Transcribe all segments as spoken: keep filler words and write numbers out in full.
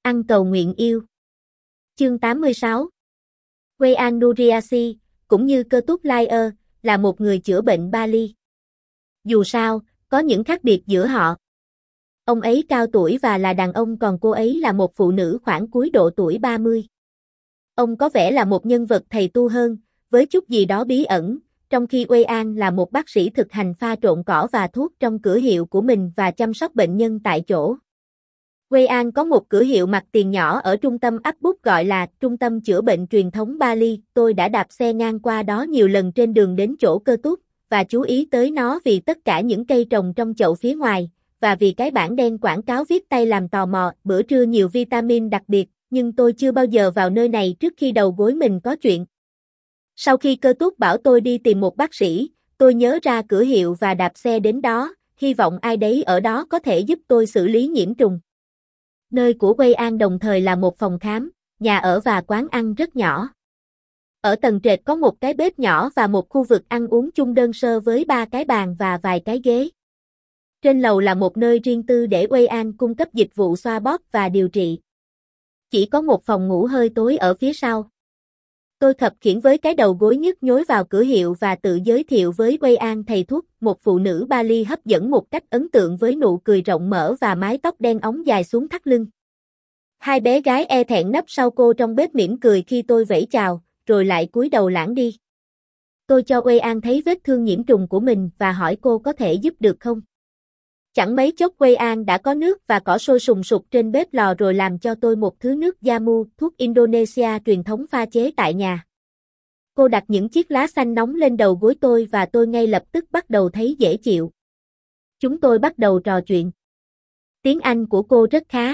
Ăn cầu nguyện yêu. Chương tám mươi sáu. Wayang Nuriasi, cũng như Cơ Túc Lai-ơ, là một người chữa bệnh Bali. Dù sao, có những khác biệt giữa họ. Ông ấy cao tuổi và là đàn ông, còn cô ấy là một phụ nữ khoảng cuối độ tuổi ba mươi. Ông có vẻ là một nhân vật thầy tu hơn, với chút gì đó bí ẩn, trong khi Wayang là một bác sĩ thực hành pha trộn cỏ và thuốc trong cửa hiệu của mình và chăm sóc bệnh nhân tại chỗ. Wayang có một cửa hiệu mặt tiền nhỏ ở trung tâm Áp Búc gọi là Trung tâm Chữa bệnh Truyền thống Bali. Tôi đã đạp xe ngang qua đó nhiều lần trên đường đến chỗ Cơ Túc, và chú ý tới nó vì tất cả những cây trồng trong chậu phía ngoài, và vì cái bảng đen quảng cáo viết tay làm tò mò. Bữa trưa nhiều vitamin đặc biệt, nhưng tôi chưa bao giờ vào nơi này trước khi đầu gối mình có chuyện. Sau khi Cơ Túc bảo tôi đi tìm một bác sĩ, tôi nhớ ra cửa hiệu và đạp xe đến đó, hy vọng ai đấy ở đó có thể giúp tôi xử lý nhiễm trùng. Nơi của Wayang đồng thời là một phòng khám, nhà ở và quán ăn rất nhỏ. Ở tầng trệt có một cái bếp nhỏ và một khu vực ăn uống chung đơn sơ với ba cái bàn và vài cái ghế. Trên lầu là một nơi riêng tư để Wayang cung cấp dịch vụ xoa bóp và điều trị. Chỉ có một phòng ngủ hơi tối ở phía sau. Tôi khập khiễng với cái đầu gối nhức nhối vào cửa hiệu và tự giới thiệu với Wayang thầy thuốc, một phụ nữ Bali hấp dẫn một cách ấn tượng với nụ cười rộng mở và mái tóc đen óng dài xuống thắt lưng. Hai bé gái e thẹn nấp sau cô trong bếp mỉm cười khi tôi vẫy chào, rồi lại cúi đầu lãng đi. Tôi cho Wayang thấy vết thương nhiễm trùng của mình và hỏi cô có thể giúp được không. Chẳng mấy chốc Wayang đã có nước và cỏ sôi sùng sục trên bếp lò rồi làm cho tôi một thứ nước jamu, thuốc Indonesia truyền thống pha chế tại nhà. Cô đặt những chiếc lá xanh nóng lên đầu gối tôi và tôi ngay lập tức bắt đầu thấy dễ chịu. Chúng tôi bắt đầu trò chuyện. Tiếng Anh của cô rất khá.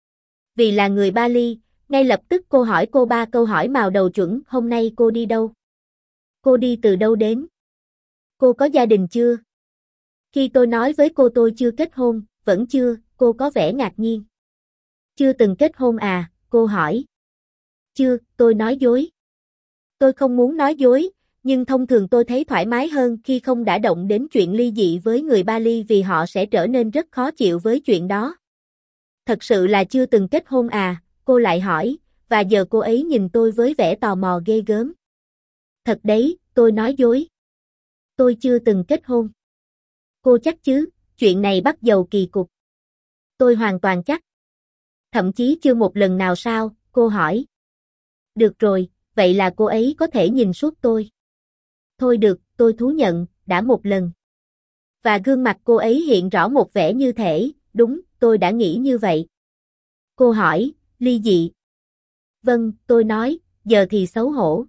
Vì là người Bali, ngay lập tức cô hỏi cô ba câu hỏi mào đầu chuẩn. Hôm nay cô đi đâu? Cô đi từ đâu đến? Cô có gia đình chưa? Khi tôi nói với cô tôi chưa kết hôn, vẫn chưa, cô có vẻ ngạc nhiên. Chưa từng kết hôn à, cô hỏi. Chưa, tôi nói dối. Tôi không muốn nói dối, nhưng thông thường tôi thấy thoải mái hơn khi không đã động đến chuyện ly dị với người Bali vì họ sẽ trở nên rất khó chịu với chuyện đó. Thật sự là chưa từng kết hôn à, cô lại hỏi, và giờ cô ấy nhìn tôi với vẻ tò mò ghê gớm. Thật đấy, tôi nói dối. Tôi chưa từng kết hôn. Cô chắc chứ, chuyện này bắt dầu kỳ cục. Tôi hoàn toàn chắc. Thậm chí chưa một lần nào sao, cô hỏi. Được rồi, vậy là cô ấy có thể nhìn suốt tôi. Thôi được, tôi thú nhận, đã một lần. Và gương mặt cô ấy hiện rõ một vẻ như thể, đúng, tôi đã nghĩ như vậy. Cô hỏi, ly dị. Vâng, tôi nói, giờ thì xấu hổ.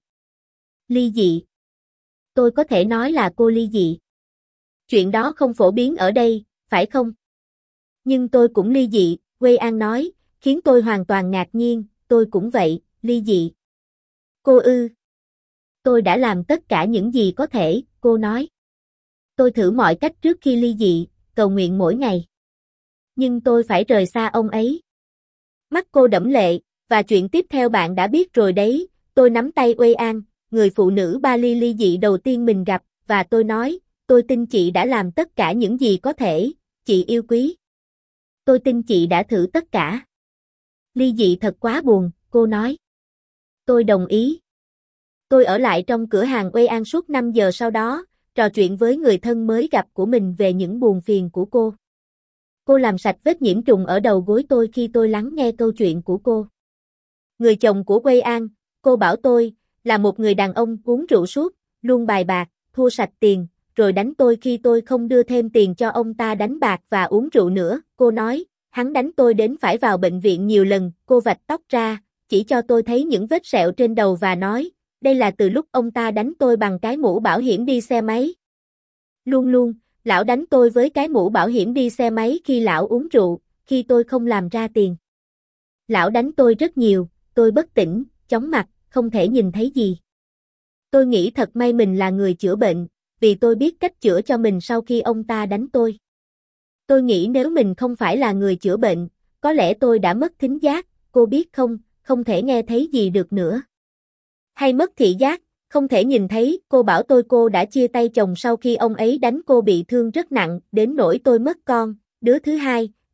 Ly dị. Tôi có thể nói là cô ly dị. Chuyện đó không phổ biến ở đây, phải không? Nhưng tôi cũng ly dị, Wayang nói, khiến tôi hoàn toàn ngạc nhiên, tôi cũng vậy, ly dị. Cô ư? Tôi đã làm tất cả những gì có thể, cô nói. Tôi thử mọi cách trước khi ly dị, cầu nguyện mỗi ngày. Nhưng tôi phải rời xa ông ấy. Mắt cô đẫm lệ, và chuyện tiếp theo bạn đã biết rồi đấy, tôi nắm tay Wayang, người phụ nữ Bali ly dị đầu tiên mình gặp, và tôi nói, tôi tin chị đã làm tất cả những gì có thể, chị yêu quý. Tôi tin chị đã thử tất cả. Ly dị thật quá buồn, cô nói. Tôi đồng ý. Tôi ở lại trong cửa hàng Wayang suốt năm giờ sau đó, trò chuyện với người thân mới gặp của mình về những buồn phiền của cô. Cô làm sạch vết nhiễm trùng ở đầu gối tôi khi tôi lắng nghe câu chuyện của cô. Người chồng của Wayang, cô bảo tôi, là một người đàn ông uống rượu suốt, luôn bài bạc, thua sạch tiền, rồi đánh tôi khi tôi không đưa thêm tiền cho ông ta đánh bạc và uống rượu nữa. Cô nói, hắn đánh tôi đến phải vào bệnh viện nhiều lần. Cô vạch tóc ra, chỉ cho tôi thấy những vết sẹo trên đầu và nói, đây là từ lúc ông ta đánh tôi bằng cái mũ bảo hiểm đi xe máy. Luôn luôn, lão đánh tôi với cái mũ bảo hiểm đi xe máy khi lão uống rượu, khi tôi không làm ra tiền. Lão đánh tôi rất nhiều, tôi bất tỉnh, chóng mặt, không thể nhìn thấy gì. Tôi nghĩ thật may mình là người chữa bệnh, vì tôi biết cách chữa cho mình sau khi ông ta đánh tôi. Tôi nghĩ nếu mình không phải là người chữa bệnh, có lẽ tôi đã mất thính giác, cô biết không, không thể nghe thấy gì được nữa. Hay mất thị giác, không thể nhìn thấy, cô bảo tôi cô đã chia tay chồng sau khi ông ấy đánh cô bị thương rất nặng, đến nỗi tôi mất con, đứa thứ hai,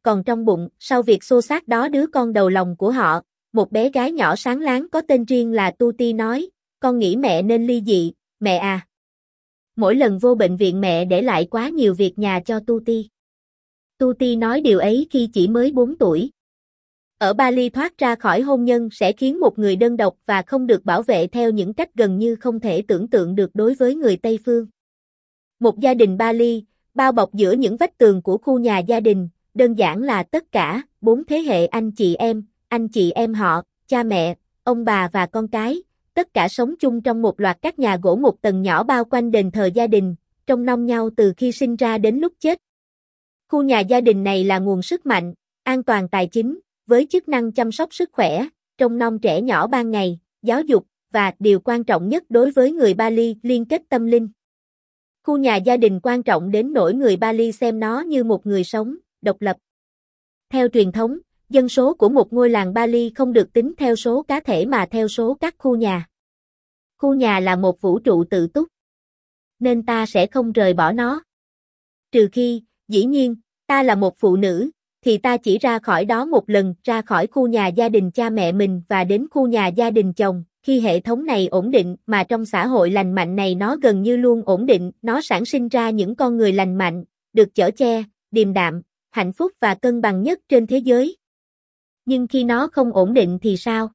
còn trong bụng, sau việc xô xát đó đứa con đầu lòng của họ, một bé gái nhỏ sáng láng có tên riêng là Tuti nói, con nghĩ mẹ nên ly dị, mẹ à. Mỗi lần vô bệnh viện mẹ để lại quá nhiều việc nhà cho Tuti. Tuti nói điều ấy khi chỉ mới bốn tuổi. Ở Bali thoát ra khỏi hôn nhân sẽ khiến một người đơn độc và không được bảo vệ theo những cách gần như không thể tưởng tượng được đối với người Tây phương. Một gia đình Bali, bao bọc giữa những vách tường của khu nhà gia đình, đơn giản là tất cả, bốn thế hệ anh chị em, anh chị em họ, cha mẹ, ông bà và con cái, tất cả sống chung trong một loạt các nhà gỗ một tầng nhỏ bao quanh đền thờ gia đình, trông nom nhau từ khi sinh ra đến lúc chết. Khu nhà gia đình này là nguồn sức mạnh, an toàn tài chính, với chức năng chăm sóc sức khỏe, trông nom trẻ nhỏ ban ngày, giáo dục, và điều quan trọng nhất đối với người Bali, liên kết tâm linh. Khu nhà gia đình quan trọng đến nỗi người Bali xem nó như một người sống, độc lập. Theo truyền thống, dân số của một ngôi làng Bali không được tính theo số cá thể mà theo số các khu nhà. Khu nhà là một vũ trụ tự túc, nên ta sẽ không rời bỏ nó. Trừ khi, dĩ nhiên, ta là một phụ nữ, thì ta chỉ ra khỏi đó một lần, ra khỏi khu nhà gia đình cha mẹ mình và đến khu nhà gia đình chồng. Khi hệ thống này ổn định, mà trong xã hội lành mạnh này nó gần như luôn ổn định, nó sản sinh ra những con người lành mạnh, được chở che, điềm đạm, hạnh phúc và cân bằng nhất trên thế giới. Nhưng khi nó không ổn định thì sao?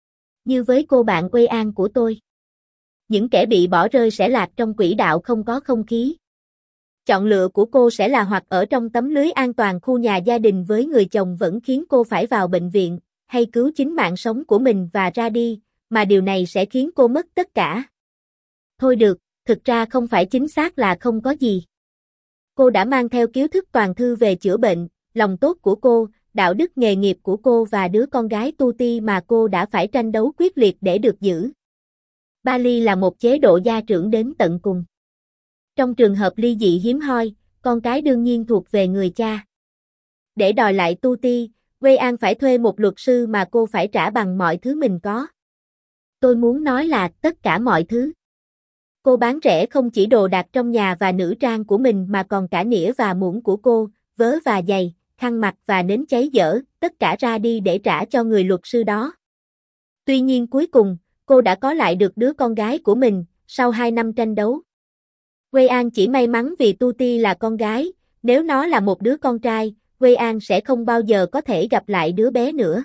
Như với cô bạn quê An của tôi. Những kẻ bị bỏ rơi sẽ lạc trong quỹ đạo không có không khí. Chọn lựa của cô sẽ là hoặc ở trong tấm lưới an toàn khu nhà gia đình với người chồng vẫn khiến cô phải vào bệnh viện, hay cứu chính mạng sống của mình và ra đi, mà điều này sẽ khiến cô mất tất cả. Thôi được, thực ra không phải chính xác là không có gì. Cô đã mang theo kiến thức toàn thư về chữa bệnh, lòng tốt của cô, đạo đức nghề nghiệp của cô và đứa con gái Tuti mà cô đã phải tranh đấu quyết liệt để được giữ. Bali là một chế độ gia trưởng đến tận cùng. Trong trường hợp ly dị hiếm hoi, con cái đương nhiên thuộc về người cha. Để đòi lại Tuti, Wei An phải thuê một luật sư mà cô phải trả bằng mọi thứ mình có. Tôi muốn nói là tất cả mọi thứ. Cô bán rẻ không chỉ đồ đạc trong nhà và nữ trang của mình mà còn cả nĩa và muỗng của cô, vớ và giày, khăn mặt và nến cháy dở, tất cả ra đi để trả cho người luật sư đó. Tuy nhiên cuối cùng, cô đã có lại được đứa con gái của mình, sau hai năm tranh đấu. Wei An chỉ may mắn vì Tuti là con gái, nếu nó là một đứa con trai, Wei An sẽ không bao giờ có thể gặp lại đứa bé nữa.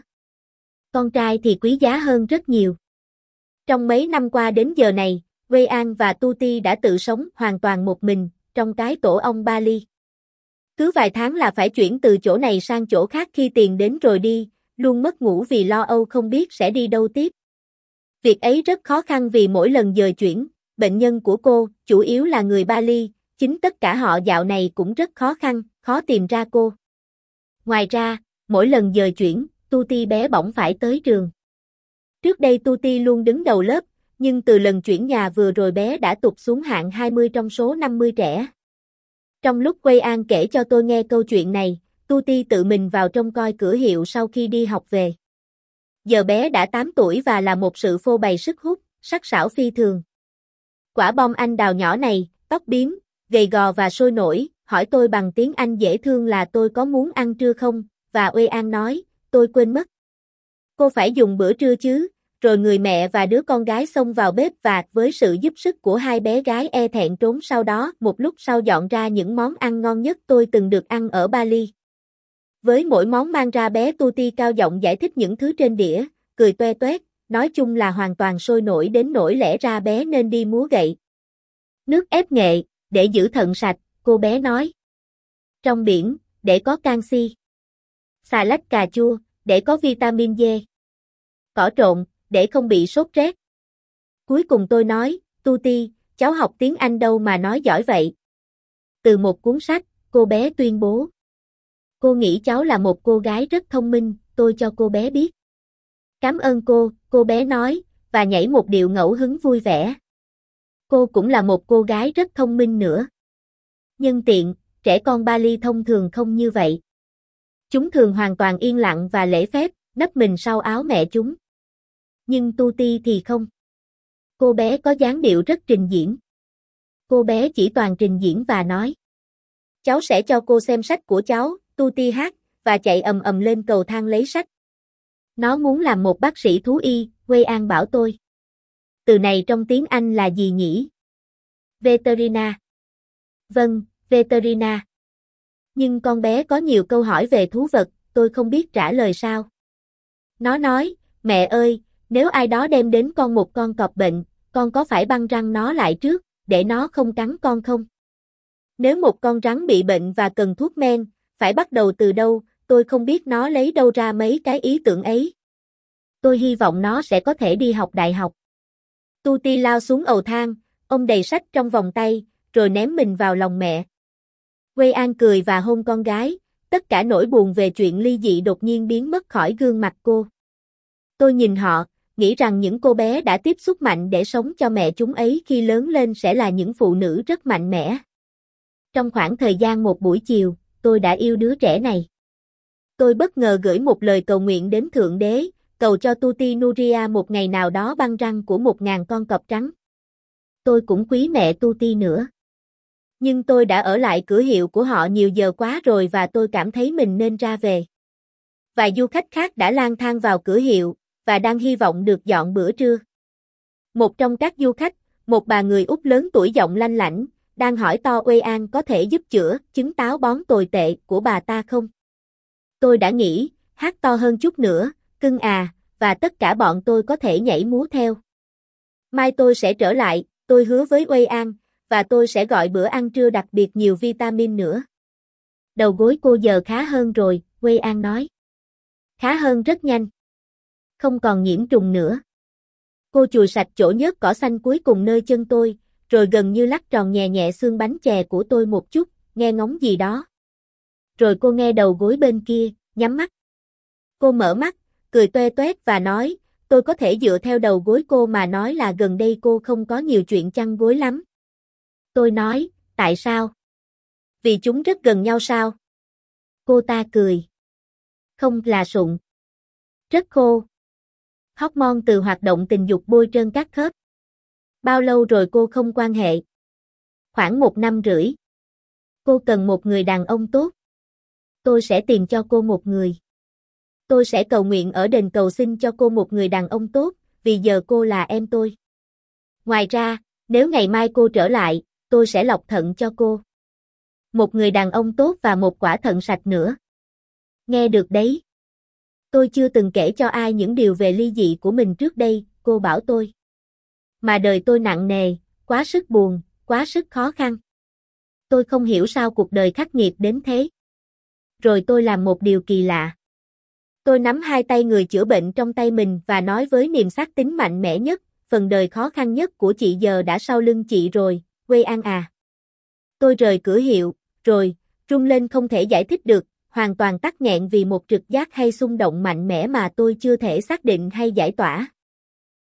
Con trai thì quý giá hơn rất nhiều. Trong mấy năm qua đến giờ này, Wei An và Tuti đã tự sống hoàn toàn một mình, trong cái tổ ong Bali. Cứ vài tháng là phải chuyển từ chỗ này sang chỗ khác khi tiền đến rồi đi, luôn mất ngủ vì lo âu không biết sẽ đi đâu tiếp. Việc ấy rất khó khăn vì mỗi lần dời chuyển, bệnh nhân của cô, chủ yếu là người Bali, chính tất cả họ dạo này cũng rất khó khăn, khó tìm ra cô. Ngoài ra, mỗi lần dời chuyển, Tuti bé bỏng phải tới trường. Trước đây Tuti luôn đứng đầu lớp, nhưng từ lần chuyển nhà vừa rồi bé đã tụt xuống hạng hai mươi trong số năm mươi trẻ. Trong lúc Wei An kể cho tôi nghe câu chuyện này, Tuti tự mình vào trông coi cửa hiệu sau khi đi học về. Giờ bé đã tám tuổi và là một sự phô bày sức hút, sắc sảo phi thường. Quả bom anh đào nhỏ này, tóc bím, gầy gò và sôi nổi, hỏi tôi bằng tiếng Anh dễ thương là tôi có muốn ăn trưa không, và Wei An nói, tôi quên mất. Cô phải dùng bữa trưa chứ, rồi người mẹ và đứa con gái xông vào bếp và với sự giúp sức của hai bé gái e thẹn trốn sau đó một lúc sau dọn ra những món ăn ngon nhất tôi từng được ăn ở Bali. Với mỗi món mang ra bé Tuti cao giọng giải thích những thứ trên đĩa, cười toe toét, nói chung là hoàn toàn sôi nổi đến nỗi lẽ ra bé nên đi múa gậy. Nước ép nghệ, để giữ thận sạch, cô bé nói. Trong biển, để có canxi. Xà lách cà chua, để có vitamin D. Cỏ trộn, để không bị sốt rét. Cuối cùng tôi nói, Tuti, cháu học tiếng Anh đâu mà nói giỏi vậy. Từ một cuốn sách, cô bé tuyên bố. Cô nghĩ cháu là một cô gái rất thông minh, tôi cho cô bé biết. Cảm ơn cô, cô bé nói, và nhảy một điệu ngẫu hứng vui vẻ. Cô cũng là một cô gái rất thông minh nữa. Nhân tiện, trẻ con Bali thông thường không như vậy. Chúng thường hoàn toàn yên lặng và lễ phép, nấp mình sau áo mẹ chúng. Nhưng Tuti thì không. Cô bé có dáng điệu rất trình diễn. Cô bé chỉ toàn trình diễn và nói. Cháu sẽ cho cô xem sách của cháu, Tuti hát, và chạy ầm ầm lên cầu thang lấy sách. Nó muốn làm một bác sĩ thú y, Wei An bảo tôi. Từ này trong tiếng Anh là gì nhỉ? Veterina. Vâng, Veterina. Nhưng con bé có nhiều câu hỏi về thú vật, tôi không biết trả lời sao. Nó nói, mẹ ơi, nếu ai đó đem đến con một con cọp bệnh, con có phải băng răng nó lại trước, để nó không cắn con không? Nếu một con rắn bị bệnh và cần thuốc men, phải bắt đầu từ đâu, tôi không biết nó lấy đâu ra mấy cái ý tưởng ấy. Tôi hy vọng nó sẽ có thể đi học đại học. Tuti lao xuống ầu thang, ôm đầy sách trong vòng tay, rồi ném mình vào lòng mẹ. Wei An cười và hôn con gái, tất cả nỗi buồn về chuyện ly dị đột nhiên biến mất khỏi gương mặt cô. Tôi nhìn họ, nghĩ rằng những cô bé đã tiếp xúc mạnh để sống cho mẹ chúng ấy khi lớn lên sẽ là những phụ nữ rất mạnh mẽ. Trong khoảng thời gian một buổi chiều, tôi đã yêu đứa trẻ này. Tôi bất ngờ gửi một lời cầu nguyện đến Thượng Đế, cầu cho Tuti Nuria một ngày nào đó băng răng của một ngàn con cọp trắng. Tôi cũng quý mẹ Tuti nữa. Nhưng tôi đã ở lại cửa hiệu của họ nhiều giờ quá rồi và tôi cảm thấy mình nên ra về. Vài du khách khác đã lang thang vào cửa hiệu, và đang hy vọng được dọn bữa trưa. Một trong các du khách, một bà người Úc lớn tuổi giọng lanh lảnh, đang hỏi to Wei An có thể giúp chữa chứng táo bón tồi tệ của bà ta không? Tôi đã nghĩ, hát to hơn chút nữa, cưng à, và tất cả bọn tôi có thể nhảy múa theo. Mai tôi sẽ trở lại, tôi hứa với Wei An, và tôi sẽ gọi bữa ăn trưa đặc biệt nhiều vitamin nữa. Đầu gối cô giờ khá hơn rồi, Wei An nói. Khá hơn rất nhanh. Không còn nhiễm trùng nữa. Cô chùi sạch chỗ nhớt cỏ xanh cuối cùng nơi chân tôi, rồi gần như lắc tròn nhẹ nhẹ xương bánh chè của tôi một chút, nghe ngóng gì đó. Rồi cô nghe đầu gối bên kia, nhắm mắt. Cô mở mắt, cười toe toét và nói, tôi có thể dựa theo đầu gối cô mà nói là gần đây cô không có nhiều chuyện chăn gối lắm. Tôi nói, tại sao? Vì chúng rất gần nhau sao? Cô ta cười. Không là sụn. Rất khô. Hormone từ hoạt động tình dục bôi trơn các khớp. Bao lâu rồi cô không quan hệ? Khoảng một năm rưỡi. Cô cần một người đàn ông tốt. Tôi sẽ tìm cho cô một người. Tôi sẽ cầu nguyện ở đền cầu xin cho cô một người đàn ông tốt, vì giờ cô là em tôi. Ngoài ra, nếu ngày mai cô trở lại, tôi sẽ lọc thận cho cô. Một người đàn ông tốt và một quả thận sạch nữa. Nghe được đấy. Tôi chưa từng kể cho ai những điều về ly dị của mình trước đây, cô bảo tôi. Mà đời tôi nặng nề, quá sức buồn, quá sức khó khăn. Tôi không hiểu sao cuộc đời khắc nghiệt đến thế. Rồi tôi làm một điều kỳ lạ. Tôi nắm hai tay người chữa bệnh trong tay mình và nói với niềm xác tín mạnh mẽ nhất, phần đời khó khăn nhất của chị giờ đã sau lưng chị rồi, Wei An à. Tôi rời cửa hiệu, rồi, rung lên không thể giải thích được, hoàn toàn tắc nghẹn vì một trực giác hay xung động mạnh mẽ mà tôi chưa thể xác định hay giải tỏa.